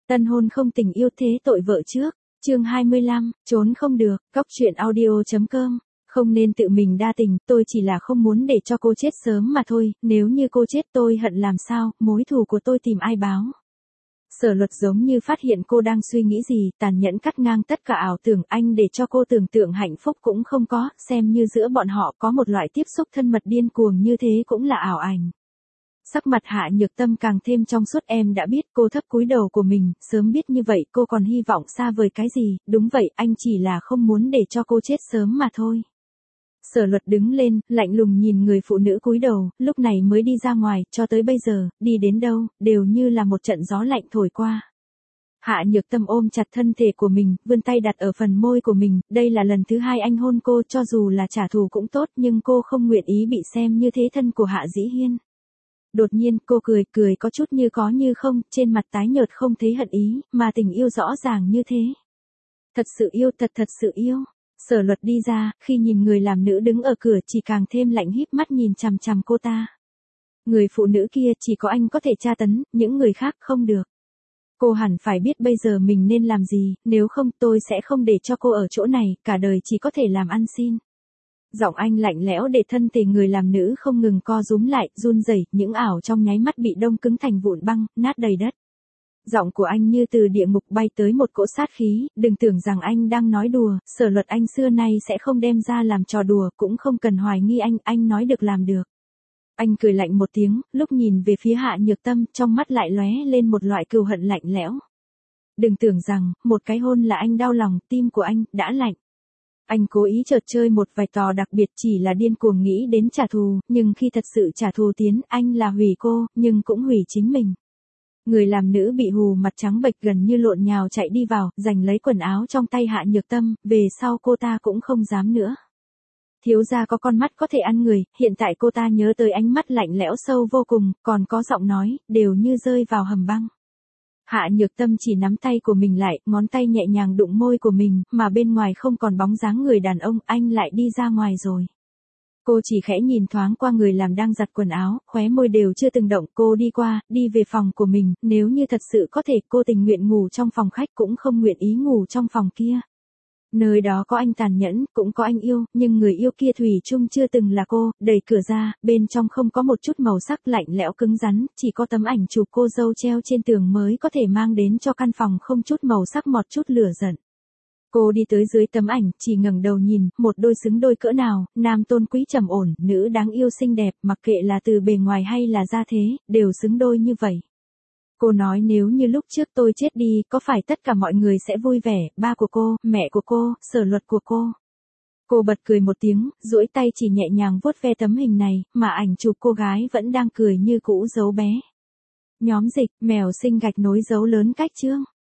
Tân hôn không tình yêu thế tội vợ trước. Chương 25, trốn không được. Cóc truyện audio.com. Không nên tự mình đa tình, tôi chỉ là không muốn để cho cô chết sớm mà thôi, nếu như cô chết tôi hận làm sao, mối thù của tôi tìm ai báo. Sở Luật giống như phát hiện cô đang suy nghĩ gì, tàn nhẫn cắt ngang tất cả ảo tưởng, anh để cho cô tưởng tượng hạnh phúc cũng không có, xem như giữa bọn họ có một loại tiếp xúc thân mật điên cuồng như thế cũng là ảo ảnh. Sắc mặt Hạ Nhược Tâm càng thêm trong suốt, em đã biết, cô thấp cúi đầu của mình, sớm biết như vậy cô còn hy vọng xa vời cái gì, đúng vậy, anh chỉ là không muốn để cho cô chết sớm mà thôi. Sở Luật đứng lên, lạnh lùng nhìn người phụ nữ cúi đầu, lúc này mới đi ra ngoài, cho tới bây giờ, đi đến đâu, đều như là một trận gió lạnh thổi qua. Hạ Nhược Tâm ôm chặt thân thể của mình, vươn tay đặt ở phần môi của mình, đây là lần thứ hai anh hôn cô, cho dù là trả thù cũng tốt, nhưng cô không nguyện ý bị xem như thế thân của Hạ Dĩ Hiên. Đột nhiên, cô cười có chút như có như không, trên mặt tái nhợt không thấy hận ý, mà tình yêu rõ ràng như thế. Thật sự yêu, thật sự yêu. Sở Luật đi ra, khi nhìn người làm nữ đứng ở cửa chỉ càng thêm lạnh híp mắt nhìn chằm chằm cô ta. Người phụ nữ kia chỉ có anh có thể tra tấn, những người khác không được. Cô hẳn phải biết bây giờ mình nên làm gì, nếu không tôi sẽ không để cho cô ở chỗ này, cả đời chỉ có thể làm ăn xin. Giọng anh lạnh lẽo để thân thể người làm nữ không ngừng co rúm lại, run rẩy, những ảo trong nháy mắt bị đông cứng thành vụn băng, nát đầy đất. Giọng của anh như từ địa ngục bay tới một cỗ sát khí, đừng tưởng rằng anh đang nói đùa, Sở Luật anh xưa nay sẽ không đem ra làm trò đùa, cũng không cần hoài nghi anh nói được làm được. Anh cười lạnh một tiếng, lúc nhìn về phía Hạ Nhược Tâm, trong mắt lại lóe lên một loại cừu hận lạnh lẽo. Đừng tưởng rằng, một cái hôn là anh đau lòng, tim của anh, đã lạnh. Anh cố ý chợt chơi một vài trò đặc biệt chỉ là điên cuồng nghĩ đến trả thù, nhưng khi thật sự trả thù tiến, anh là hủy cô, nhưng cũng hủy chính mình. Người làm nữ bị hù mặt trắng bệch gần như lộn nhào chạy đi vào, giành lấy quần áo trong tay Hạ Nhược Tâm, về sau cô ta cũng không dám nữa. Thiếu gia có con mắt có thể ăn người, hiện tại cô ta nhớ tới ánh mắt lạnh lẽo sâu vô cùng, còn có giọng nói, đều như rơi vào hầm băng. Hạ Nhược Tâm chỉ nắm tay của mình lại, ngón tay nhẹ nhàng đụng môi của mình, mà bên ngoài không còn bóng dáng người đàn ông, anh lại đi ra ngoài rồi. Cô chỉ khẽ nhìn thoáng qua người làm đang giặt quần áo, khóe môi đều chưa từng động, cô đi qua, đi về phòng của mình, nếu như thật sự có thể cô tình nguyện ngủ trong phòng khách cũng không nguyện ý ngủ trong phòng kia. Nơi đó có anh tàn nhẫn, cũng có anh yêu, nhưng người yêu kia thủy chung chưa từng là cô, đẩy cửa ra, bên trong không có một chút màu sắc lạnh lẽo cứng rắn, chỉ có tấm ảnh chụp cô dâu treo trên tường mới có thể mang đến cho căn phòng không chút màu sắc một chút lửa giận. Cô đi tới dưới tấm ảnh, chỉ ngẩng đầu nhìn, một đôi xứng đôi cỡ nào, nam tôn quý trầm ổn, nữ đáng yêu xinh đẹp, mặc kệ là từ bề ngoài hay là gia thế, đều xứng đôi như vậy. Cô nói nếu như lúc trước tôi chết đi, có phải tất cả mọi người sẽ vui vẻ, ba của cô, mẹ của cô, Sở Luật của cô. Cô bật cười một tiếng, duỗi tay chỉ nhẹ nhàng vuốt ve tấm hình này, mà ảnh chụp cô gái vẫn đang cười như cũ dấu bé. Nhóm dịch, mèo sinh gạch nối dấu lớn cách chương.